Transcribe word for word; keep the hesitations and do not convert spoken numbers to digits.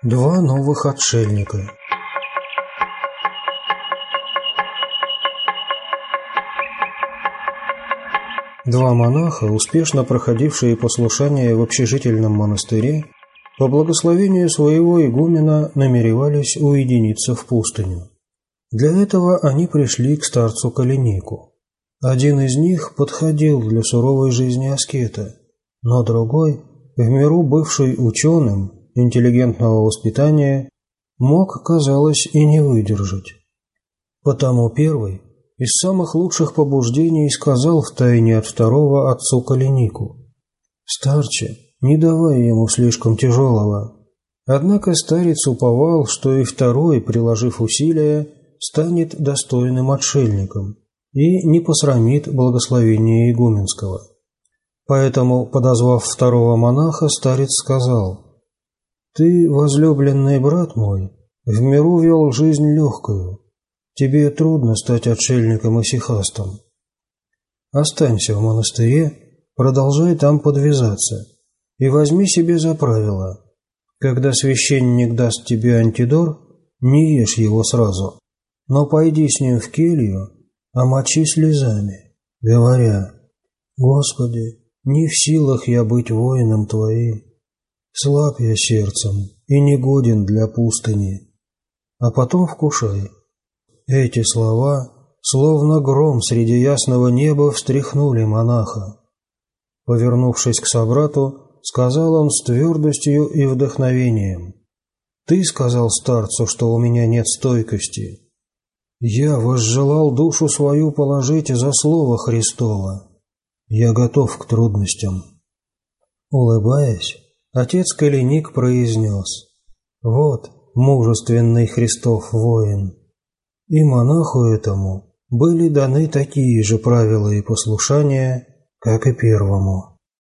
Два новых отшельника. Два монаха, успешно проходившие послушание в общежительном монастыре, по благословению своего игумена намеревались уединиться в пустыню. Для этого они пришли к старцу Каленику. Один из них подходил для суровой жизни аскета, но другой, в миру бывший ученым, интеллигентного воспитания, мог, казалось, и не выдержать. Потому первый из самых лучших побуждений сказал втайне от второго отцу Каленику: «Старче, не давай ему слишком тяжелого». Однако старец уповал, что и второй, приложив усилия, станет достойным отшельником и не посрамит благословения игуменского. Поэтому, подозвав второго монаха, старец сказал: «Ты, возлюбленный брат мой, в миру вел жизнь легкую. Тебе трудно стать отшельником-исихастом. Останься в монастыре, продолжай там подвязаться, и возьми себе за правило: когда священник даст тебе антидор, не ешь его сразу, но пойди с ним в келью, омочи слезами, говоря: Господи, не в силах я быть воином Твоим, слаб я сердцем и негоден для пустыни, а потом вкушай». Эти слова, словно гром среди ясного неба, встряхнули монаха. Повернувшись к собрату, сказал он с твердостью и вдохновением: «Ты сказал старцу, что у меня нет стойкости. Я возжелал душу свою положить за слово Христово. Я готов к трудностям». Улыбаясь, отец Каленик произнес: «Вот мужественный Христов воин». И монаху этому были даны такие же правила и послушания, как и первому.